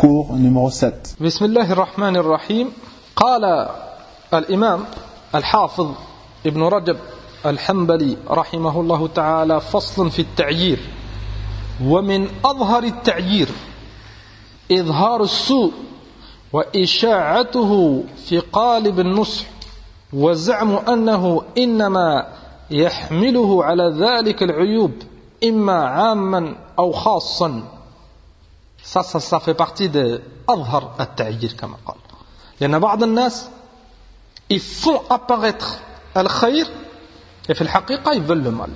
cours numéro 7. Bismillahir Rahmanir Rahim. قال الإمام الحافظ ابن رجب الحنبلي رحمه الله تعالى فصل في التعيير ومن أظهر التعيير إظهار السوء وإشاعته في قالب النصح وزعم أنه إنما يحمله على ذلك العيوب إما عاما أو خاصا. Ça fait partie de أظهر التعيير كما قال. لأن بعض الناس ils font apparaître الخير et في الحقيقة ils veulent le mal.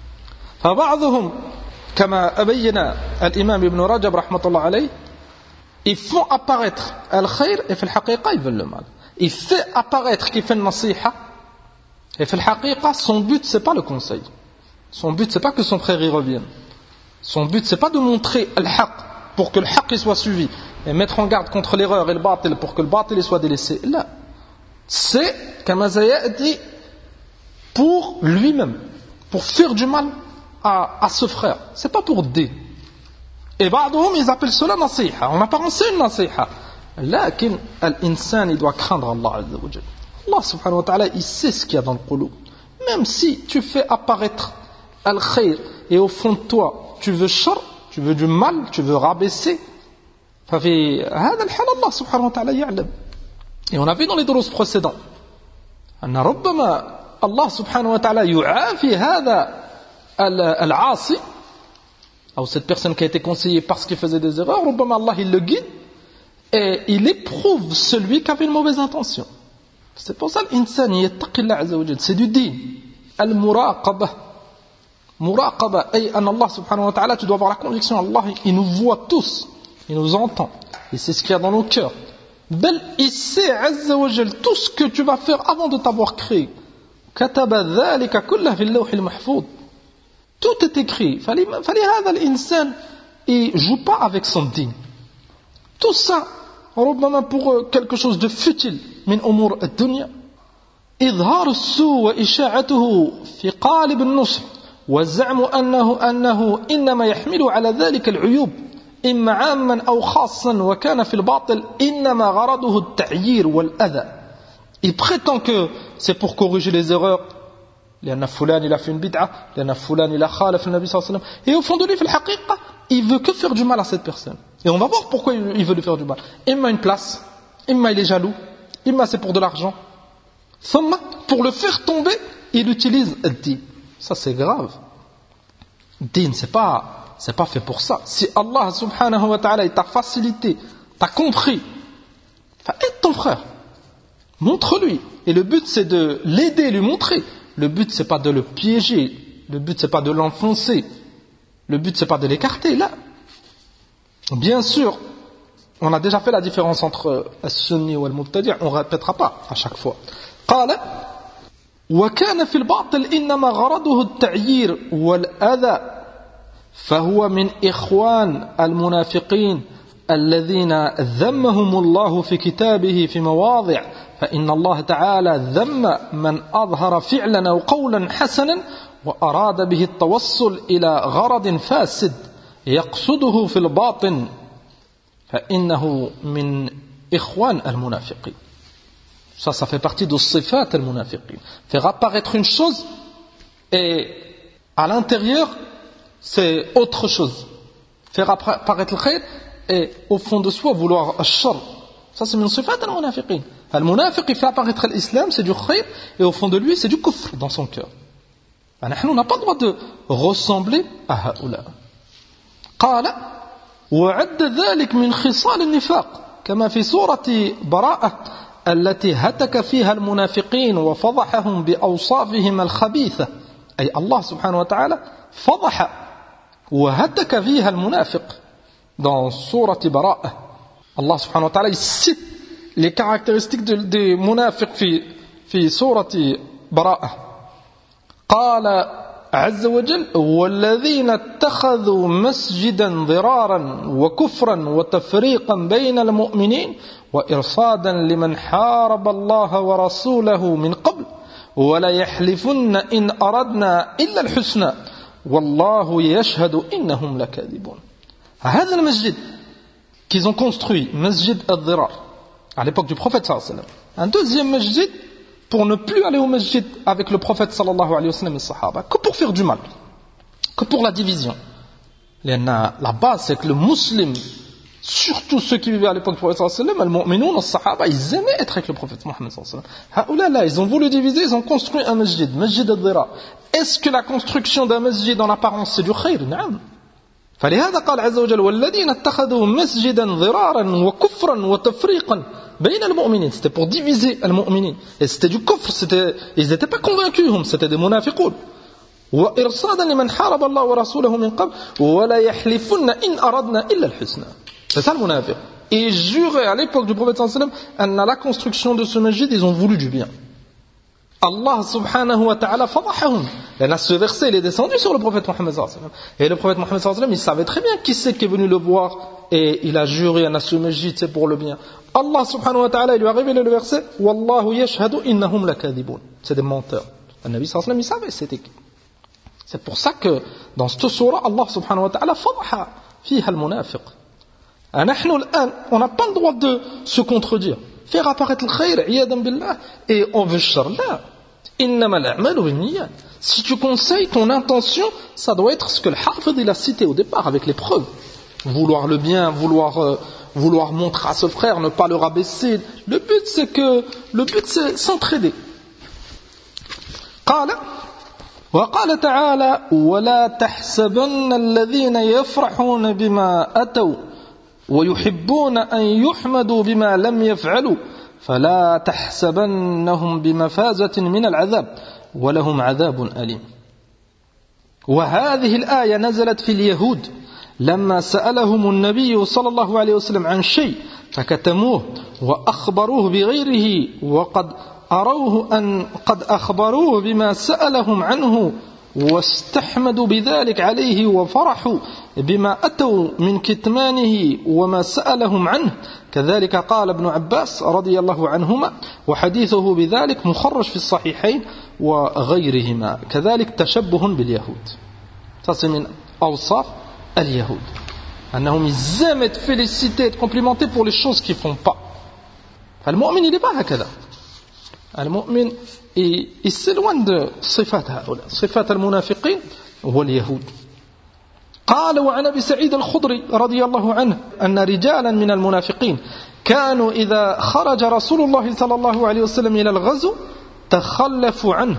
فبعضهم كما أبين الإمام ابن رجب رحمة الله عليه ils font apparaître الخير et في الحقيقة ils veulent le mal. Il fait apparaître qu'il fait une nasiha et في الحقيقة son but c'est pas le conseil. Son but c'est pas que son frère y revienne. Son but c'est pas de montrer al-haq pour que le haq soit suivi et mettre en garde contre l'erreur et le batil pour que le batil soit délaissé. Là, c'est كما سيأتي pour lui-même, pour faire du mal à ce frère. C'est pas pour dire. Et بعضهم ils appellent cela nasiha. En apparence c'est une nasiha. لكن الإنسان il doit craindre Allah Azza wa Jalla. Allah subhanahu wa ta'ala il sait ce qu'il y a dans le qulub. Même si tu fais apparaître al-khayr et au fond de toi tu veux shar, tu veux du mal, tu veux rabaisser, ففي هذا الحال الله سبحانه وتعالى يعلم. Et on a vu dans les دروس précédents أن ربما الله سبحانه وتعالى يعافي هذا العاصي ou cette personne qui a été conseillée parce qu'il faisait des erreurs, ربما Allah il le guide et il éprouve celui qui avait une mauvaise intention. C'est pour ça l'insan يتقي الله عز وجل. C'est du din. المراقبة مراقبة أي أن الله سبحانه وتعالى tu dois avoir la conviction Allah il nous voit tous, il nous entend et c'est ce qu'il y a dans nos cœurs. بل il sait عز وجل tout ce que tu vas faire avant de t'avoir créé. كتب ذلك كله في اللوح المحفوظ. Tout est écrit. فلهذا الإنسان il joue pas avec son din. Tout ça ربما pour quelque chose de futile من أمور الدنيا. إظهار السوء وإشاعته في قالب النصح وزعم أنه إنما يحمل على ذلك العيوب إما عاما أو خاصا وكان في الباطل إنما غرضه التعيير والأذى. Il prétend que c'est pour corriger les erreurs. لأن فلان il a fait une bid'a, لأن فلان il a خالف النبي صلى الله عليه وسلم. Et au fond de lui, في الحقيقة, il veut que faire du mal à cette personne. Et on va voir pourquoi il veut lui faire du mal. Imma une place, imma il est jaloux, imma c'est pour de l'argent. Thumma, pour le faire tomber, il utilise le din. Ça c'est grave. Din, c'est pas fait pour ça. Si Allah subhanahu wa ta'ala t'a facilité, t'a compris, aide ton frère. Montre-lui. Et le but c'est de l'aider, lui montrer. Le but c'est pas de le piéger. Le but c'est pas de l'enfoncer. Le but c'est pas de l'écarter. Là, bien sûr, on a déjà fait la différence entre as-sunni ou al-mubtadi'. On répétera pas à chaque fois. قال وكان في الباطل إنما غرضه التعيير والأذى فهو من إخوان المنافقين الذين ذمهم الله في كتابه في مواضع فإن الله تعالى ذم من أظهر فعلا أو قولا حسنا وأراد به التوصل إلى غرض فاسد يقصده في الباطن فإنه من إخوان المنافقين. Ça fait partie de sifat al-munafiqin. Faire apparaître une chose et à l'intérieur c'est autre chose. Faire apparaître le khayr et au fond de soi vouloir al-shar. Ça c'est min sifat al-munafiqin. Al-munafiq il fait apparaître l'islam, c'est du khayr et au fond de lui c'est du kufr dans son cœur. On n'a pas le droit de ressembler à haoula. قال وعد ذلك من خصال النفاق كما في سورة براءة التي هتك فيها المنافقين وفضحهم بأوصافهم الخبيثة. أي الله سبحانه وتعالى فضح وهتك فيها المنافق dans سورة براءة. Allah subhanahu wa ta'ala il cite les caractéristiques des munafiq في سورة براءة. قال عز وجل والذين اتخذوا مسجدا ضرارا وكفرا وتفريقا بين المؤمنين وإرصادا لمن حارب الله ورسوله من قبل ولا يحلفن إن أردنا إلا الحسنى والله يشهد إنهم لكاذبون. هذا المسجد qu'ils ont construit Masjid al-Dhirar à l'époque du prophète sallallahu alayhi wa sallam, un deuxième masjid pour ne plus aller au masjid avec le prophète sallallahu alayhi wa sallam et les sahaba, que pour faire du mal, que pour la division. La base, c'est que le musulman, surtout ceux qui vivaient à l'époque du prophète sallallahu alayhi wa sallam, al-mu'minoun, les sahaba, ils aimaient être avec le prophète Mohammed sallallahu alayhi wa sallam. Ils ont voulu diviser, ils ont construit un masjid, Masjid al-Dhirar. Est-ce que la construction d'un masjid en apparence c'est du khayr? Non. فلهذا قال عز وجل والذين اتخذوا مسجدا ضرارا وكفرا وتفريقا بين المؤمنين. C'était pour diviser les mu'minin. Et c'était du kufr, ils n'étaient pas convaincus, c'était des munafiqoun. وإرصادا لمن حارب الله ورسوله من قبل ولا يحلفن إن أردنا إلا الحسنى. C'est ça le munafiq. Et ils juraient à l'époque du prophète sallallahu alayhi wa sallam, à la construction de ce masjid, ils ont voulu du bien. Allah subhanahu wa ta'ala fadahahum. Et ce verset, il est descendu sur le prophète Mohammed sallallahu alayhi wa sallam. Et le prophète Mohammed sallallahu alayhi wa sallam, il savait très bien qui c'est qui est venu le voir. Et il a juré à ce masjid, c'est pour le bien. Allah subhanahu wa ta'ala, il lui a révélé le verset Wallahu yashhadu innahum lakadibun. C'est des menteurs. Le Nabi sallallahu alayhi wa sallam, il savait c'était qui. C'est pour ça que dans cette sourate, Allah subhanahu wa ta'ala fadaha fiha al-munafiq. On n'a pas le droit de se contredire. Faire apparaître le khayr, iyadan billah, et on veut shar. Là. Innama al-a'malu bin-niyyat. Si tu conseilles ton intention, ça doit être ce que le Hafid il a cité au départ avec les preuves. Vouloir le bien, vouloir montrer à ce frère, ne pas le rabaisser. Le but c'est s'entraider. وقال تعالى ولا تحسبن الذين يفرحون بما أتوا ويحبون أن يحمدوا بما لم يفعلوا فلا تحسبنهم بمفازة من العذاب ولهم عذاب أليم. وهذه الآية نزلت في اليهود لما سألهم النبي صلى الله عليه وسلم عن شيء فكتموه وأخبروه بغيره وقد أروه أن قد أخبروه بما سألهم عنه واستحمدوا بذلك عليه وفرحوا بما أتوا من كتمانه وما سألهم عنه كذلك قال ابن عباس رضي الله عنهما وحديثه بذلك مخرج في الصحيحين وغيرهما كذلك تشبه باليهود. Ça c'est min awsaf al-Yahud. أنهم ils aiment être félicités, être complimentés pour les choses qu'ils font pas. فالمؤمن il n'est pas هكذا. المؤمن يسلون de صفات هؤلاء صفات المنافقين واليهود. قال وعن أبي سعيد الخضري رضي الله عنه أن رجالا من المنافقين كانوا إذا خرج رسول الله صلى الله عليه وسلم إلى الغزو تخلفوا عنه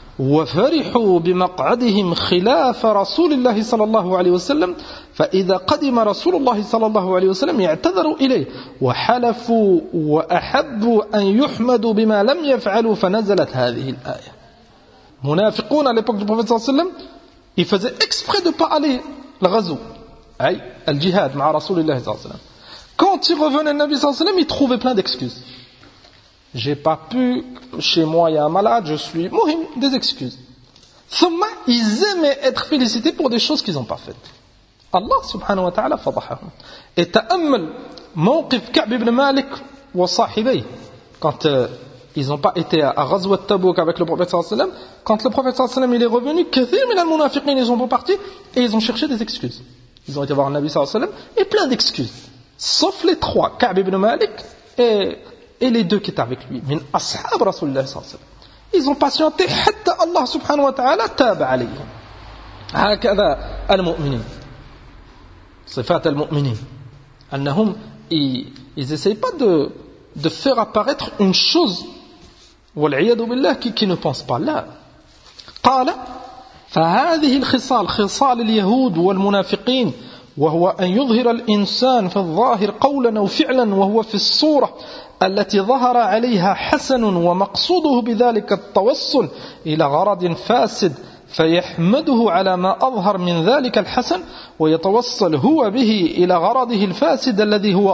وفرحوا بمقعدهم خلاف رسول الله صلى الله عليه وسلم فإذا قدم رسول الله صلى الله عليه وسلم يعتذروا إليه وحلفوا وأحبوا أن يحمدوا بما لم يفعلوا فنزلت هذه الآية. منافقون à l'époque du prophète صلى الله عليه وسلم ils faisaient exprès de ne pas aller le ghazou أي الجهاد مع رسول الله صلى الله عليه وسلم. Quand il revenait le Nabi صلى الله عليه وسلم il trouvait plein d'excuses. J'ai pas pu, chez moi il y a un malade, je suis mohim, des excuses. Thumma, ils aimaient être félicités pour des choses qu'ils n'ont pas faites. Allah subhanahu wa ta'ala fadahahum. Et ta'ammal mawqif Ka'b ibn Malik wa sahibay. Quand ils n'ont pas été à Ghazwat Tabouk avec le prophète sallallahu alayhi wa sallam, quand le prophète sallallahu alayhi wa sallam il est revenu, kathir min al-munafiqin ils sont repartis et ils ont cherché des excuses. Ils ont été voir le Nabi sallallahu alayhi wa sallam et plein d'excuses. Sauf les trois, Ka'b ibn Malik et les deux qui étaient avec lui, min ashab Rasulullah sallallahu alayhi wa sallam. Ils ont patienté hatta Allah subhanahu wa ta'ala taba alayhim. هكذا المؤمنين. صفات المؤمنين. أنهم ils essayent pas de faire apparaître une chose والعياذ بالله qui ne pense pas là. قال فهذه الخصال خصال اليهود والمنافقين وهو أن يظهر الإنسان في الظاهر قولا أو فعلا وهو في الصورة التي ظهر عليها حسن ومقصوده بذلك التوصل إلى غرض فاسد فيحمده على ما أظهر من ذلك الحسن ويتوصل هو به إلى غرضه الفاسد الذي هو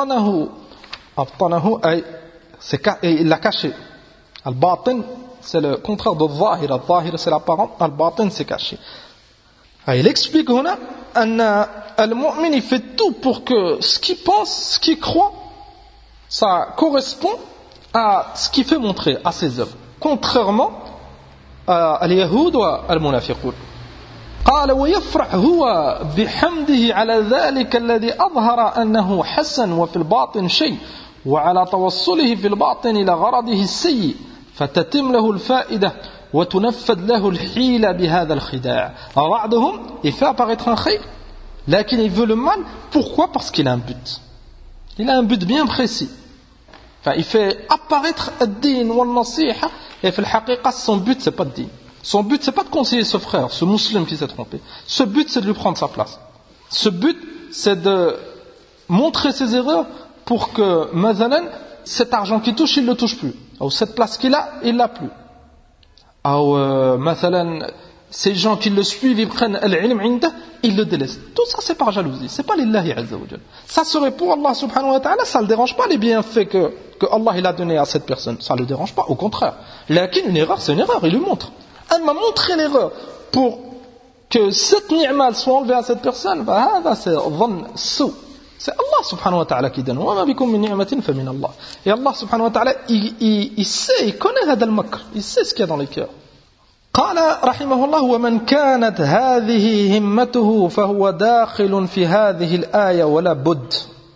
أبطنه أي il l'a caché. Al-Batin c'est le contraire de Zahir. Al-Zahir c'est l'apparent, Al-Batin c'est caché. Il explique هنا أن المؤمن il fait tout pour que ce qu'il pense, ce qu'il croit, ça correspond à ce qu'il fait montrer à ses œuvres, contrairement à al-Yahoud ou à al-Munafiqun. قال ويفرح هو بحمده على ذلك الذي أظهر أنه حسن وفي الباطن شيء وعلى توصله في الباطن إلى غرضه السيء فتتم له الفائدة وتنفذ له الحيلة بهذا الخداع. بعضهم il fait apparaître un khayr لكن il veut le mal. Pourquoi? Parce qu'il a un but. Il a un but bien précis. Enfin, il fait apparaître ad-din wa al-nasiha et في الحقيقة son but c'est pas le din. Son but c'est pas de conseiller ce frère, ce musulman qui s'est trompé. Ce but c'est de lui prendre sa place. Ce but c'est de montrer ses erreurs pour que مثلا cet argent qu'il touche il ne le touche plus. Ou cette place qu'il a il l'a plus. Ou مثلا ces gens qui le suivent ils prennent al-ilm عنده ils le délaissent. Tout ça c'est par jalousie, c'est pas lillahi azza wa jalla. Ça serait pour Allah subhanahu wa ta'ala, ça le dérange pas les bienfaits que Allah il a donné à cette personne, ça le dérange pas, au contraire. Lakin une erreur c'est une erreur, il lui montre. Elle m'a montré l'erreur pour que cette ni'ma soit enlevée à cette personne. C'est dhann sou. C'est Allah subhanahu wa ta'ala qui donne. Wa ma bikum min ni'matin fa min Allah. Et Allah subhanahu wa ta'ala il sait, il connaît hada al-makr, il sait ce qu'il y a dans les cœurs. قال رحمه الله ومن كانت هذه همته فهو داخل في هذه الآية ولا بد.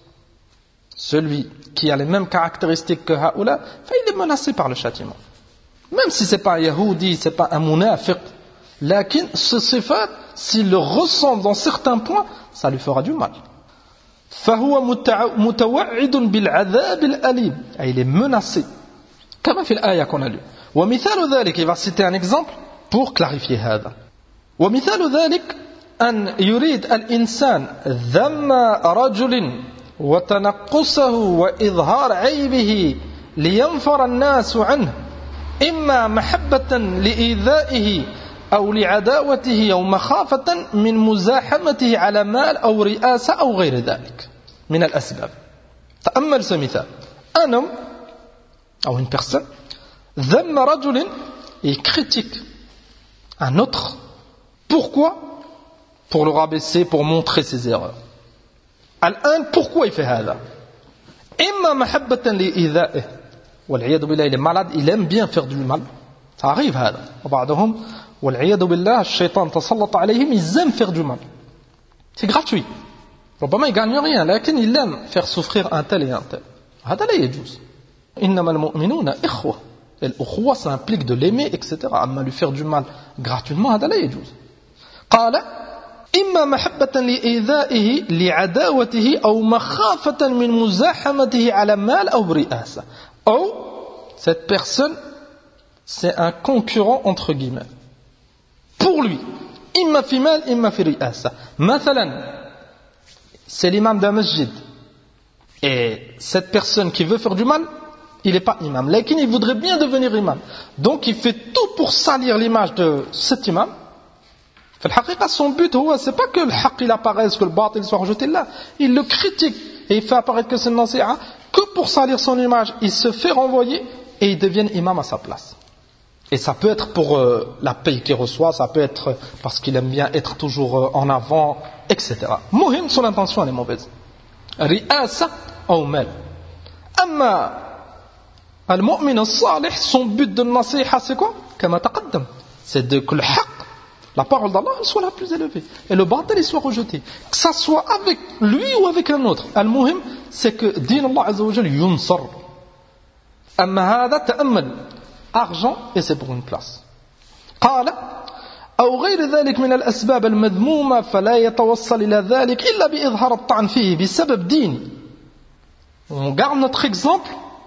Celui qui a les mêmes caractéristiques que Haoula, il est menacé par le châtiment. Même si ce n'est pas un Yahoudi, ce n'est pas un munafiq, lakin ce sifat, s'il le ressent dans certains points, ça lui fera du mal. فهو متوعد بالعذاب الأليم. Il est menacé. Comme في الآية qu'on a lu. ومثال ذلك, il va citer un exemple pour clarifier هذا. ومثال ذلك أن يريد الإنسان ذم رجل وتنقصه وإظهار عيبه لينفر الناس عنه إما محبة لإيذائه أو لعداوته أو مخافة من مزاحمته على مال أو رئاسة أو غير ذلك من الأسباب. تأمل ce مثال. Un homme ou une personne ذم رجل, il critique un autre. Pourquoi? Pour le rabaisser, pour montrer ses erreurs. الآن pourquoi il fait هذا? إما محبة لإيذائه والعياذ بالله, il est malade, il aime bien faire du mal. Ça arrive هذا. وبعضهم والعياذ بالله الشيطان تسلط عليهم, ils aiment faire du mal. C'est gratuit. ربما il gagne rien, لكن il aime faire souffrir un tel et un tel. هذا لا يجوز. إنما المؤمنون إخوة. الأخوة ça implique de l'aimer, etc. أما lui faire du mal gratuitement هذا لا يجوز. قال إما محبة لإيذائه لعداوته أو مخافة من مزاحمته على مال أو رئاسة. Ou cette personne c'est un concurrent entre guillemets pour lui, إما في مال إما في رئاسة. مثلا c'est l'imam d'un masjid et cette personne qui veut faire du mal, il n'est pas imam, mais il voudrait bien devenir imam, donc il fait tout pour salir l'image de cet imam. Son but, c'est pas que le haqq il apparaisse, que le batil soit rejeté là. Il le critique et il fait apparaître que c'est le nasiha, que pour salir son image, il se fait renvoyer et il devient imam à sa place. Et ça peut être pour la paye qu'il reçoit, ça peut être parce qu'il aime bien être toujours en avant, etc. Muhim, son intention elle est mauvaise. Ri'asa ou mal. Amma al-mu'min al-salih, son but de nasiha c'est quoi? Kama taqaddam. C'est de que le haqq, la parole d'Allah, elle soit la plus élevée. Et le batil, il soit rejeté. Que ça soit avec lui ou avec un autre. Al-muhim, c'est que din Allah Azza wa Jal yunsar. Amma hada ta'ammal. Argent, et c'est pour une place. قال أو غير ذلك من الأسباب المذمومة فلا يتوصل إلى ذلك إلا بإظهار الطعن فيه بسبب ديني. On garde notre exemple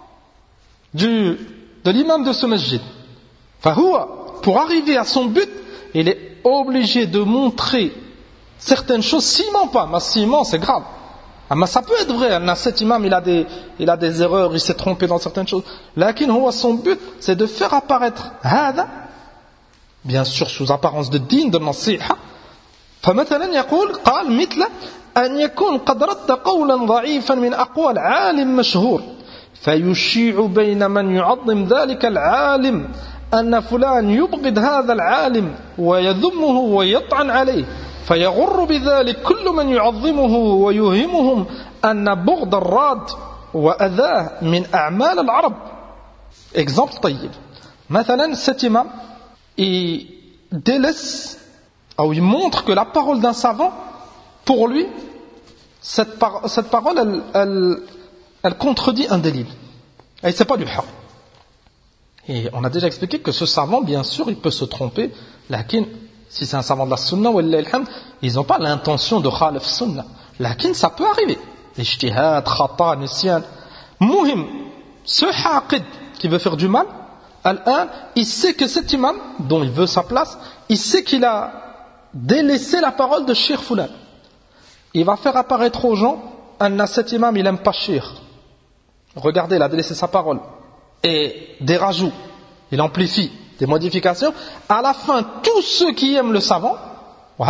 de l'imam de ce masjid. فهو, pour arriver à son but, il est obligé de montrer certaines choses. S'il ment pas, mais s'il ment, c'est grave. Mais ça peut être vrai. Cet imam, il a des erreurs, il s'est trompé dans certaines choses. Lakin, son but, c'est de faire apparaître hada, bien sûr sous apparence de din, de nasiha. فمثلا يقول قال مثل أن يكون قد رد قولا ضعيفا من أقوال عالم مشهور فيشيع بين من يعظم ذلك العالم أن فلان يبغض هذا العالم ويذمه ويطعن عليه فيغر بذلك كل من يعظمه ويوهمهم أن بغض الراد وأذاه من أعمال العرب. Exemple طيب. مثلا cet imam il délaisse où il montre que la parole d'un savant, pour lui, cette parole, elle contredit un délil. Et c'est pas du haqq. Et on a déjà expliqué que ce savant, bien sûr, il peut se tromper. Lakin, si c'est un savant de la sunna, ils n'ont pas l'intention de khalif sunna. Lakin, ça peut arriver. Ijtihad, khata, nisyan. Muhim, ce haqid qui veut faire du mal, il sait que cet imam, dont il veut sa place, il sait qu'il a délaissé la parole de Cheikh Foulan. Il va faire apparaître aux gens, cet imam, il n'aime pas Cheikh. Regardez, il a délaissé sa parole. Et des rajouts, il amplifie, des modifications. À la fin, tous ceux qui aiment le savant, ils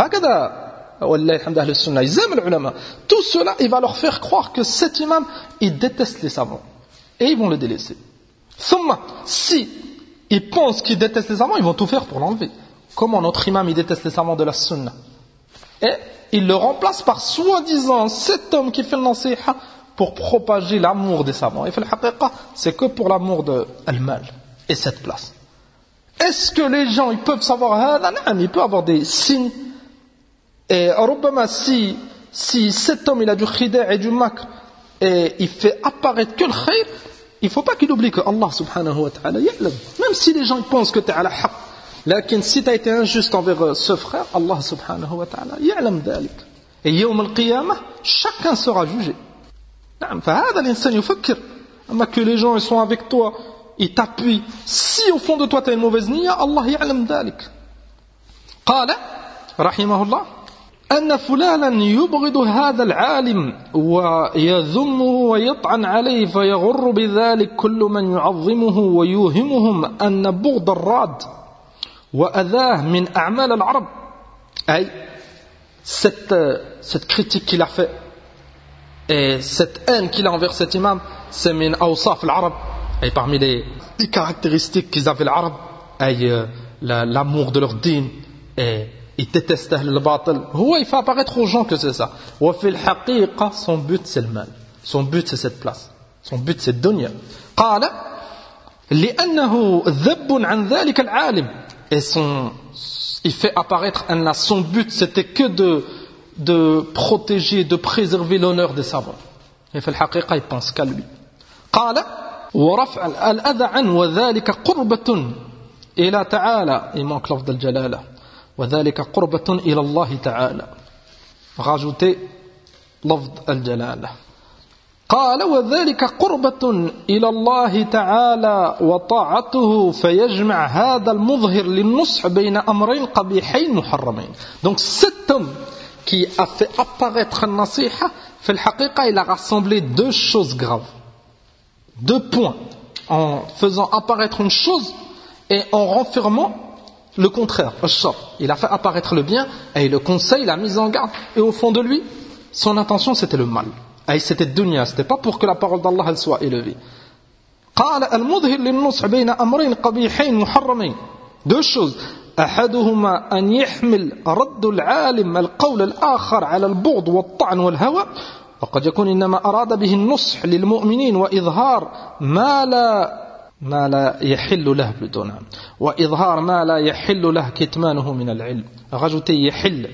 aiment l'ulama, tout cela, il va leur faire croire que cet imam, il déteste les savants. Et ils vont le délaisser. Si ils pensent qu'ils détestent les savants, ils vont tout faire pour l'enlever. Comment notre imam, il déteste les savants de la sunna. Et il le remplace par soi-disant cet homme qui fait le nasiha pour propager l'amour des savants. Et fait le haqiqa, c'est que pour l'amour de al-mal et cette place. Est-ce que les gens, ils peuvent savoir, il peut avoir des signes, et si cet homme il a du khida' et du makr, et il fait apparaître que le khayr, il ne faut pas qu'il oublie que Allah subhanahu wa ta'ala ya'lam. Même si les gens ils pensent que tu es à la haqq, lakin si tu as été injuste envers ce frère, Allah subhanahu wa ta'ala ya'lam dhalik. Et yawm al-qiyamah, chacun sera jugé. فهذا الإنسان يفكر أما que les gens ils sont avec toi, ils t'appuient. Si au fond de toi tu as une mauvaise niya, Allah يعلم ذلك. قال رحمه الله أن فلانا يبغض هذا العالم ويذمه ويطعن عليه فيغر بذلك كل من يعظمه ويوهمهم أن بغض الراد وأذاه من أعمال العرب. أي cette critique qu'il a fait et cette haine qu'il a envers cet imam, c'est min awsaf al-arab, et parmi les caractéristiques qu'ils avaient l'arabe, l'amour de leur din, et ils détestent le batil. Il fait apparaître aux gens que c'est ça. Wa fil haqiqa, son but c'est le mal, son but c'est cette place, son but c'est dunya. Qala li'annahu dhabb an dhalika al-alim, et il fait apparaître son but c'était que de protéger, de préserver l'honneur des savants. Et في الحقيقة il pense qu'à lui. قال ورفع الأذى عنه وذلك قربة إلى تعالى. Il manque لفظ الجلالة. وذلك قربة إلى الله تعالى. Rajoutez لفظ الجلالة. قال وذلك قربة إلى الله تعالى وطاعته فيجمع هذا المظهر للنصح بين أمرين قبيحين محرمين. Donc cet homme qui a fait apparaître un nasiha, fait le haqiqa, il a rassemblé deux choses graves. Deux points. En faisant apparaître une chose et en renfermant le contraire. Il a fait apparaître le bien et le conseil, la mise en garde. Et au fond de lui, son intention c'était le mal. Et c'était dunya, c'était pas pour que la parole d'Allah elle soit élevée. قال المظهر للنصح بين أمرين قبيحين محرمين. Deux choses. أحدهما أن يحمل رد العالم القول الآخر على البغض والطعن والهوى وقد يكون إنما أراد به النصح للمؤمنين وإظهار ما لا يحل له بدون وإظهار ما لا يحل له كتمانه من العلم. Rajoutez يحل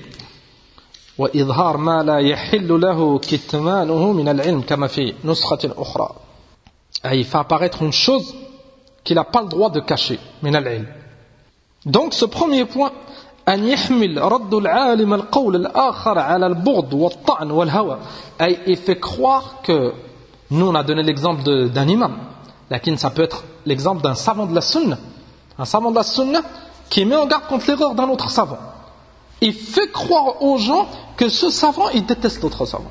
وإظهار ما لا يحل له كتمانه من العلم كما في نسخة أخرى. Il fait apparaître une chose qu'il n'a pas le droit de cacher من العلم. Donc ce premier point, أن يحمل رد العالم القول الآخر على البغض والطعن والهوى. Il fait croire que nous on a donné l'exemple d'un imam, lakin ça peut être l'exemple d'un savant de la sunna, un savant de la sunna qui met en garde contre l'erreur d'un autre savant. Il fait croire aux gens que ce savant il déteste l'autre savant.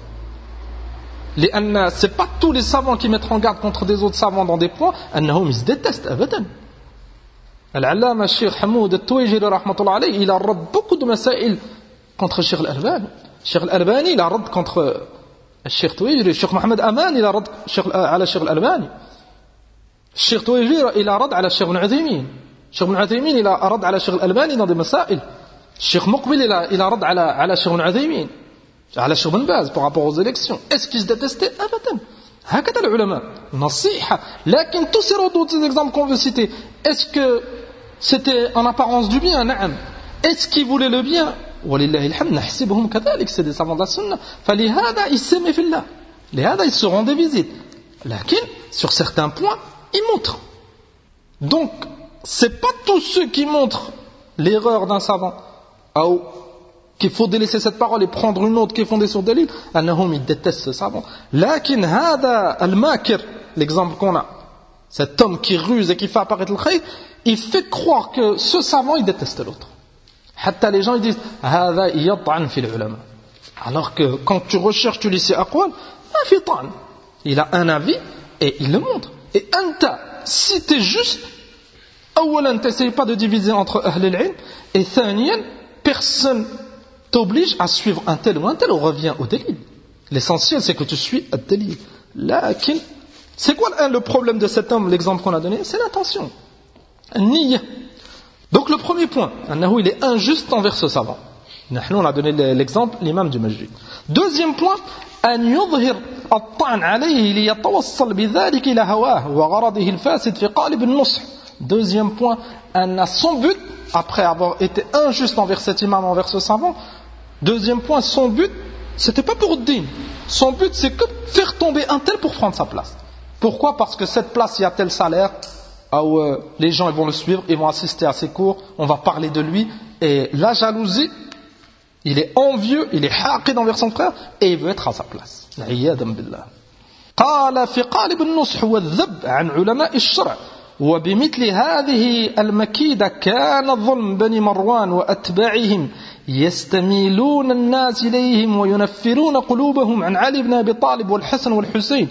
C'est pas tous les savants qui mettent en garde contre des autres savants dans des points, أنهم ils se détestent أبدا. Al-Allama Cheikh Hamoud al-Tuwaijiri rahmatullah alayhi, il a rad beaucoup de masail contre Cheikh al-Albani. Cheikh al-Albani il a rad contre Cheikh Tuwaijiri. Cheikh Mohamed Aman il a rad على Cheikh al-Albani. Cheikh Tuwaijiri il a rad على Cheikh Ibn Uthaymin. Cheikh Ibn Uthaymin il a rad على Cheikh al-Albani dans des masail. Cheikh Muqbil il a rad على Cheikh Ibn Uthaymin, على Cheikh Ibn Baz par rapport aux élections. Est-ce qu'ils se détestaient? Abadan. هكذا العلماء نصيحة. لكن tous ces exemples qu'on veut citer, est-ce que c'était en apparence du bien? نعم. Est-ce qu'ils voulaient le bien? ولله الحمد نحسبهم كذلك c'est des savants de la sunna فلهذا ils s'aiment في الله لهذا ils se rendent des visites لكن sur certains points ils montrent donc c'est pas tous ceux qui montrent l'erreur d'un savant ou qu'il faut délaisser cette parole et prendre une autre qui est fondée sur des livres أنهم ils détestent ce savant لكن هذا الماكر l'exemple qu'on a cet homme qui ruse et qui fait apparaître le khayr il fait croire que ce savant il déteste l'autre حتى les gens ils disent هذا يطعن في العلماء alors que quand tu recherches tu lis ses aqwal ما في طعن il a un avis et il le montre et anta si tu es juste أولا t'essayes pas de diviser entre أهل العلم et ثانيا personne t'oblige à suivre un tel ou un tel on revient au dalil l'essentiel c'est que tu suis un dalil lakin c'est quoi le problème de cet homme l'exemple qu'on a donné c'est l'intention niyya. Donc le premier point, il est injuste envers ce savant. On a donné l'exemple, l'imam du masjid. Deuxième point, أن يظهر الطعن عليه ليتوصل بذلك إلى هواه وغرضه الفاسد في قالب النصح. Deuxième point, son but, après avoir été injuste envers cet imam, envers ce savant, deuxième point, son but, c'était pas pour din. Son but, c'est que faire tomber un tel pour prendre sa place. Pourquoi ? Parce que cette place, il y a tel salaire, où les gens ils vont le suivre, ils vont assister à ses cours, on va parler de lui, et la jalousie, il est envieux, il est haqid envers son frère, et il veut être à sa place. عياذا بالله. قال في قالب النصح والذب عن علماء الشرع وبمثل هذه المكيدة كان ظلم بني مروان وأتباعهم يستميلون الناس إليهم وينفرون قلوبهم عن علي بن أبي طالب والحسن والحسين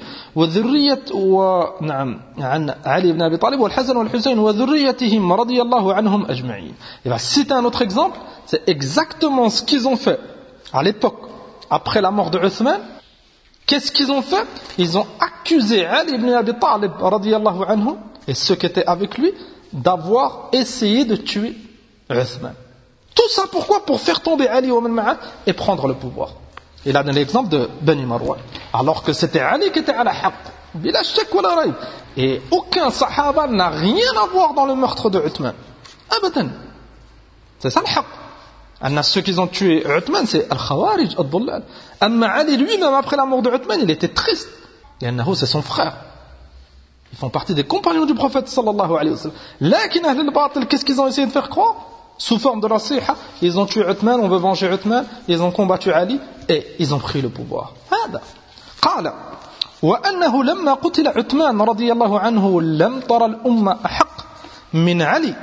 عن علي بن أبي طالب والحسن والحسين وذريتهم رضي الله عنهم أجمعين. Il va citer un autre exemple, c'est exactement ce qu'ils ont fait à l'époque après la mort de Uthman. Qu'est-ce qu'ils ont fait? Ils ont accusé Ali ibn Abi Talib radiyallahu anhu et ceux qui étaient avec lui d'avoir essayé de tuer Uthman. Tout ça pourquoi? Pour faire tomber Ali wa man ma'a et prendre le pouvoir. Il a donné l'exemple de Bani Marwan. Alors que c'était Ali qui était à la haqq. Bila shak wala rayb. Et aucun sahaba n'a rien à voir dans le meurtre de Uthman. Abadan. C'est ça le haqq. Ceux qui ont tué Uthman, c'est Al-Khawarij, Al-Dhullal. Amma Ali lui-même, après la mort de Uthman, il était triste. Et c'est son frère. Ils font partie des compagnons du prophète sallallahu alayhi wa sallam. Lakin Ahl al-Batil, qu'est-ce qu'ils ont essayé de faire croire? Sous forme de nasiha, ils ont tué Uthman, on veut venger Uthman, ils ont combattu Ali et ils ont pris le pouvoir. هذا قال وأنه لما قتل عثمان رضي الله عنه لم ترى الأمة أحق من علي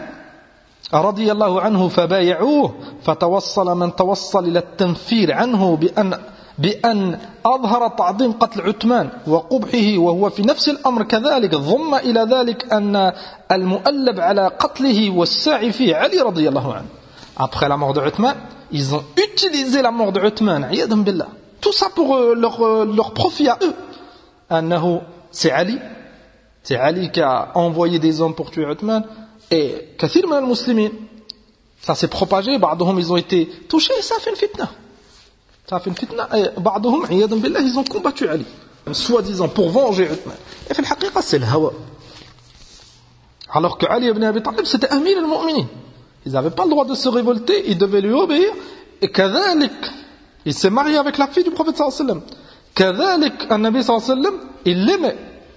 رضي الله عنه فبايعوه فتوصل من توصل إلى التنفير عنه بأن أظهر تعظيم قتل عثمان وقبحه وهو في نفس الأمر كذلك ضم إلى ذلك أن المؤلب على قتله والساعي فيه علي رضي الله عنه. Après la mort de Uthman, ils ont utilisé la mort de Uthman, عياذا بالله. Tout ça pour leur profit à eux. أنه c'est Ali qui a envoyé des hommes pour tuer Uthman et كثير من المسلمين. Ça s'est propagé, بعضهم ils ont été touchés et ça a fait une fitna. Ça a fait une fitna et بعضهم عياذا بالله ils ont combattu Ali soi-disant pour venger Uthman. Et في الحقيقة c'est le hawa. Alors que Ali ibn Abi Talib c'était Amir al-Mu'minin. Ils n'avaient pas le droit de se révolter, ils devaient lui obéir. Et كذلك il s'est marié avec la fille du prophète sallallahu alayhi wa sallam. كذلك النبي صلى الله عليه وسلم il l'aimait.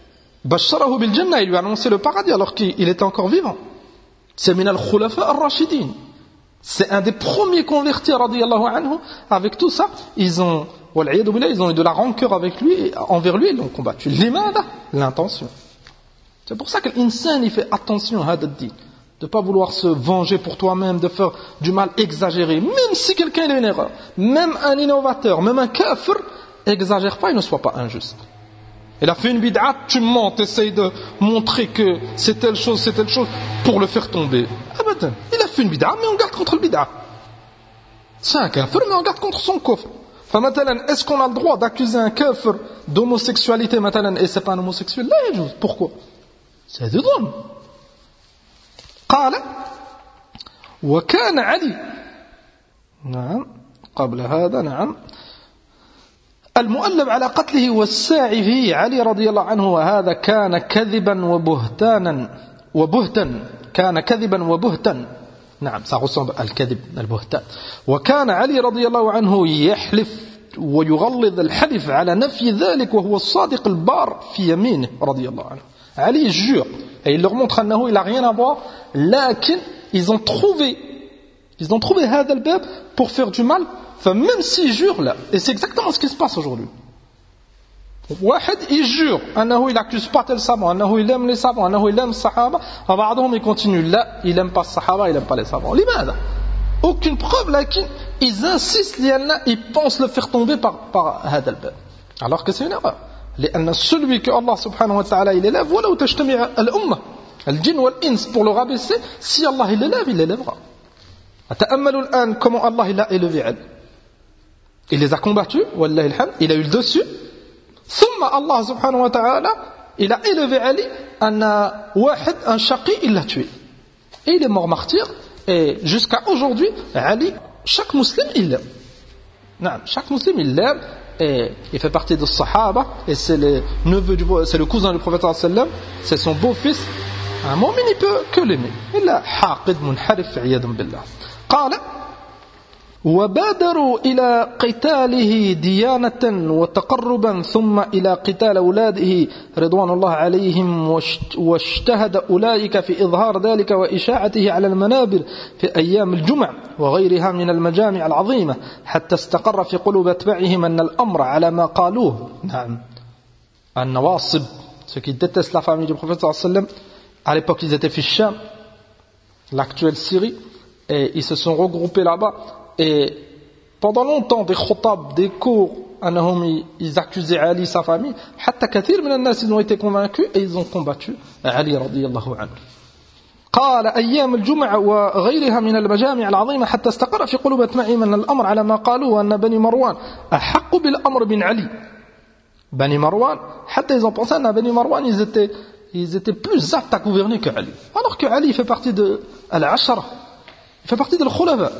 بشره بالجنة, il lui a annoncé le paradis alors qu'il était encore vivant. C'est min al-khulafa ar-rashidin. C'est un des premiers convertis radiyallahu anhu. Avec tout ça, ils ont eu de la rancœur avec lui et envers lui, ils l'ont combattu. L'imada, l'intention. C'est pour ça que l'insan il fait attention à hadad din, de pas vouloir se venger pour toi-même, de faire du mal exagéré, même si quelqu'un a une erreur, même un innovateur, même un kafir, exagère pas et ne soit pas injuste. Il a fait une bid'a, tu mens, tu essayes de montrer que c'est telle chose pour le faire tomber. Abadan. Il a fait une bid'a, mais on garde contre le bid'a. C'est un kafir, mais on garde contre son kufr. Est-ce qu'on a le droit d'accuser un kafir d'homosexualité et c'est pas un homosexuel? Là, il y a juste. Pourquoi? C'est du dhulm. قال وكان علي نعم قبل هذا نعم المؤلب على قتله والساعي فيه علي رضي الله عنه وهذا كان كذبا وبهتا كان كذبا وبهتا نعم ça ressemble à الكذب البهتان وكان علي رضي الله عنه يحلف ويغلظ الحلف على نفي ذلك وهو الصادق البار في يمينه رضي الله عنه علي jure et il leur montre أنه il n'a rien à voir لكن ils ont trouvé هذا الباب pour faire du mal même s'ils jurent là et c'est exactement ce qui se passe aujourd'hui واحد il jure أنه il accuse pas tel savant أنه il aime les savants أنه il aime الصحابة وبعضهم il continue لا il aime pas الصحابة il aime pas les savants لماذا aucune preuve لكن ils insistent لأن ils pensent le faire tomber par هذا الباب alors que c'est une erreur لأن celui que Allah subhanahu wa ta'ala il élève ولو تجتمع الأمة الجن والإنس pour le rabaisser si Allah il l'élève il l'élèvera تأملوا الآن comment Allah il a élevé Ali il les a combattus والله الحمد il a eu le dessus ثم Allah subhanahu wa ta'ala il a élevé Ali un shaqi il l'a tué et il est mort martyr et jusqu'à aujourd'hui Ali chaque musulman il l'aime non, chaque musulman il l'aime et il fait partie des Sahaba et c'est le cousin du prophète sallallahu alayhi wa sallam c'est son beau-fils un mu'min il peut que l'aimer il a haqid munharif عياذا بالله قال وبادروا إلى قتاله ديانة وتقربا ثم إلى قتال أولاده رضوان الله عليهم واجتهد أولئك في إظهار ذلك وإشاعته على المنابر في أيام الجمع وغيرها من المجامع العظيمة حتى استقر في قلوب أتباعهم أن الأمر على ما قالوه نعم النواصب ceux qui détestent la famille du prophète صلى الله عليه وسلم à l'époque ils étaient في الشام l'actuelle Syrie et ils se sont regroupés là-bas et pendant longtemps des khutab, des cours ils accusaient Ali sa famille حتى كثير من الناس ils ont été convaincus et ils ont combattu Ali رضي الله عنه قال أيام الجمعة وغيرها من المجامع العظيمة حتى استقر في قلوب أتباعهم أن الأمر على ما قالوا وأن بني مروان أحق بالأمر من علي بني مروان حتى ils ont pensé أن بني مروان ils étaient plus aptes à gouverner que Ali alors que Ali fait partie de al-ashara il fait partie de l'khulafa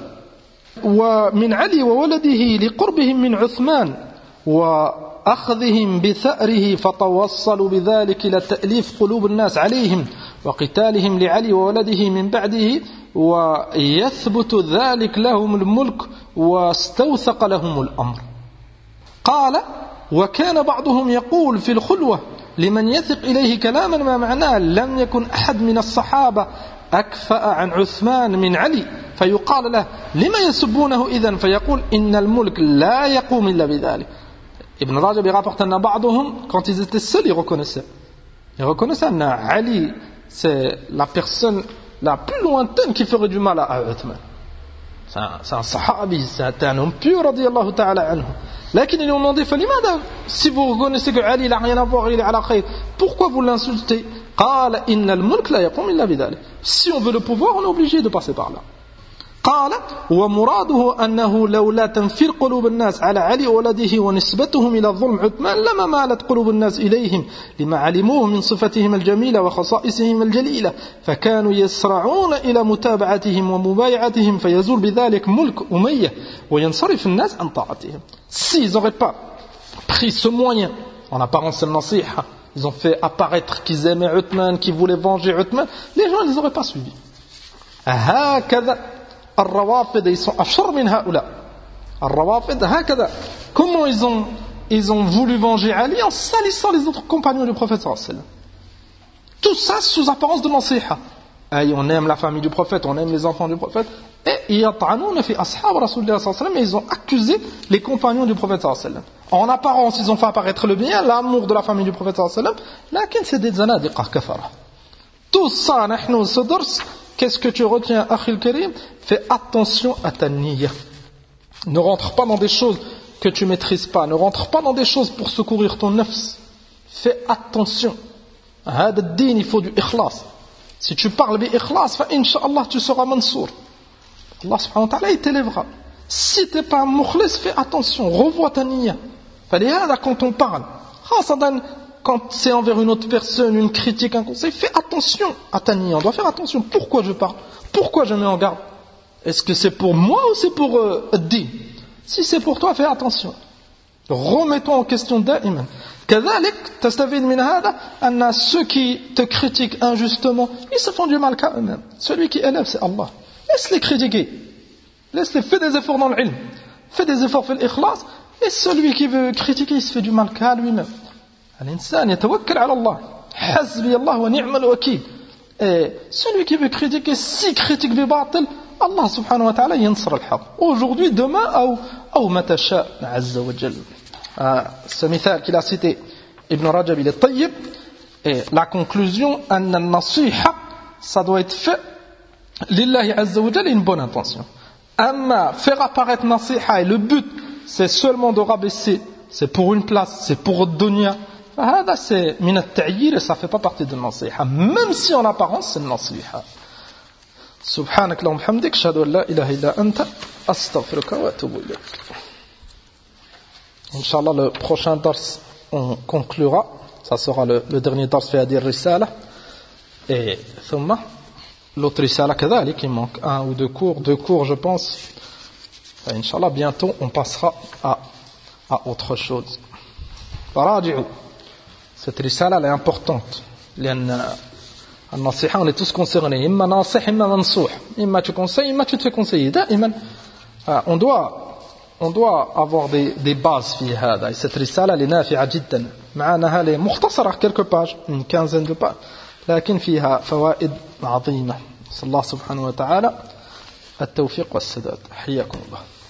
ومن علي وولده لقربهم من عثمان وأخذهم بثأره فتوصلوا بذلك إلى تأليف قلوب الناس عليهم وقتالهم لعلي وولده من بعده ويثبت ذلك لهم الملك واستوثق لهم الأمر قال وكان بعضهم يقول في الخلوة لمن يثق إليه كلاما ما معناه لم يكن أحد من الصحابة أكفأ عن عثمان من علي فيقال له لما يسبونه إذن فيقول إن الملك لا يقوم إلا بذلك Ibn Rajab rapporte أن بعضهم quand ils étaient seuls ils reconnaissaient أن Ali c'est la personne la plus lointaine qui ferait du mal à Uthman c'est un sahabi c'est un homme pur رضي الله تعالى عنه لكن ils lui ont demandé فلماذا si vous reconnaissez que Ali n'a rien à voir il est à la khayr pourquoi vous l'insultez قال إن الملك لا يقوم إلا بذلك si on veut le pouvoir on est obligé de passer par là قال ومراده أنه لولا تنفير قلوب الناس على علي وولده ونسبتهم إلى الظلم عثمان لما مالت قلوب الناس إليهم لما علموه من صفتهم الجميلة وخصائصهم الجليلة فكانوا يسرعون إلى متابعتهم ومبايعتهم فيزول بذلك ملك أمية وينصرف الناس عن طاعتهم s'ils n'auraient pas pris ce moyen en apparence c'est le nasiha ils ont fait apparaître qu'ils aimaient Uthman qu'ils voulaient venger Uthman les gens ne les auraient pas suivis هكذا الروافض ils sont أشر من هؤلاء الروافض هكذا comment ils ont voulu venger Ali en salissant les autres compagnons du prophète sallallahu alayhi wa sallam tout ça sous apparence de nasiha on aime la famille du prophète on aime les enfants du prophète et يطعنون في أصحاب رسول الله صلى الله عليه وسلم et ils ont accusé les compagnons du prophète sallallahu alayhi wa sallam en apparence ils ont fait apparaître le bien l'amour de la famille du prophète sallallahu alayhi wa sallam لكن c'est des zanadiqa kafara tout ça نحن ce dars qu'est-ce que tu retiens, Akhil Karim? Fais attention à ta niyya. Ne rentre pas dans des choses que tu maîtrises pas. Ne rentre pas dans des choses pour secourir ton nafs. Fais attention. Hada din, il faut du ikhlas. Si tu parles bi ikhlas, fa incha'Allah, tu seras mansour. Allah subhanahu wa ta'ala, il t'élèvera. Si tu n'es pas mukhlis, fais attention. Revois ta niyya. Falihada, quand on parle, quand c'est envers une autre personne, une critique, un conseil, fais attention à ta niyya. On doit faire attention. Pourquoi je parle? Pourquoi je mets en garde? Est-ce que c'est pour moi ou c'est pour din? Si c'est pour toi, fais attention. Remets-toi en question da'iman. كذلك تستفيد من هذا أن ceux qui te critiquent injustement, ils se font du mal qu'à eux-mêmes. Celui qui élève, c'est Allah. laisse-les critiquer. Laisse-les, fais des efforts dans l'ilm. Fais des efforts, fais l'ikhlas. Et celui qui veut critiquer, il se fait du mal qu'à lui-même. L'insan yatawakkal ala Allah. Hasbi Allah wa ni'mal wakil. Et celui qui veut critiquer, si critique bi batil, Allah subhanahu wa ta'ala yansar al-haq. Aujourd'hui, demain, ou matasha azza wa jal. Ce mithal qu'il a cité, Ibn Rajab, il est tayyib. Et la conclusion, anna al-nasiha, ça doit être fait, lillahi azza wa jal, une bonne intention. Amma, faire apparaître nasiha, et le but, c'est seulement de rabaisser, c'est pour une place, c'est pour dunya. C'est min at-ta'yir et ça fait pas partie de nasiha, même si en apparence c'est nasiha. Subhanak Allahumma hamdik, ashhadu an la ilaha illa anta, astaghfiruka wa atubu ilayk. Inch'Allah, le prochain dars, on conclura. Ça sera le dernier dars fait à dire risala. Et thumma, l'autre risala kadhalik, il manque un ou deux cours je pense. Et Inch'Allah, bientôt on passera à autre chose. Faraji'u. Cette risala elle est importante. النصيحة on est tous concernés. إما ناصح إما منصوح. إما tu conseilles, إما tu te fais conseiller. دائما on doit avoir des bases في هذا. Et cette risala elle est نافعة جدا. معناها elle est مختصرة quelques pages, une quinzaine de pages. لكن فيها فوائد عظيمة. صلى الله سبحانه وتعالى التوفيق والسداد. حياكم الله.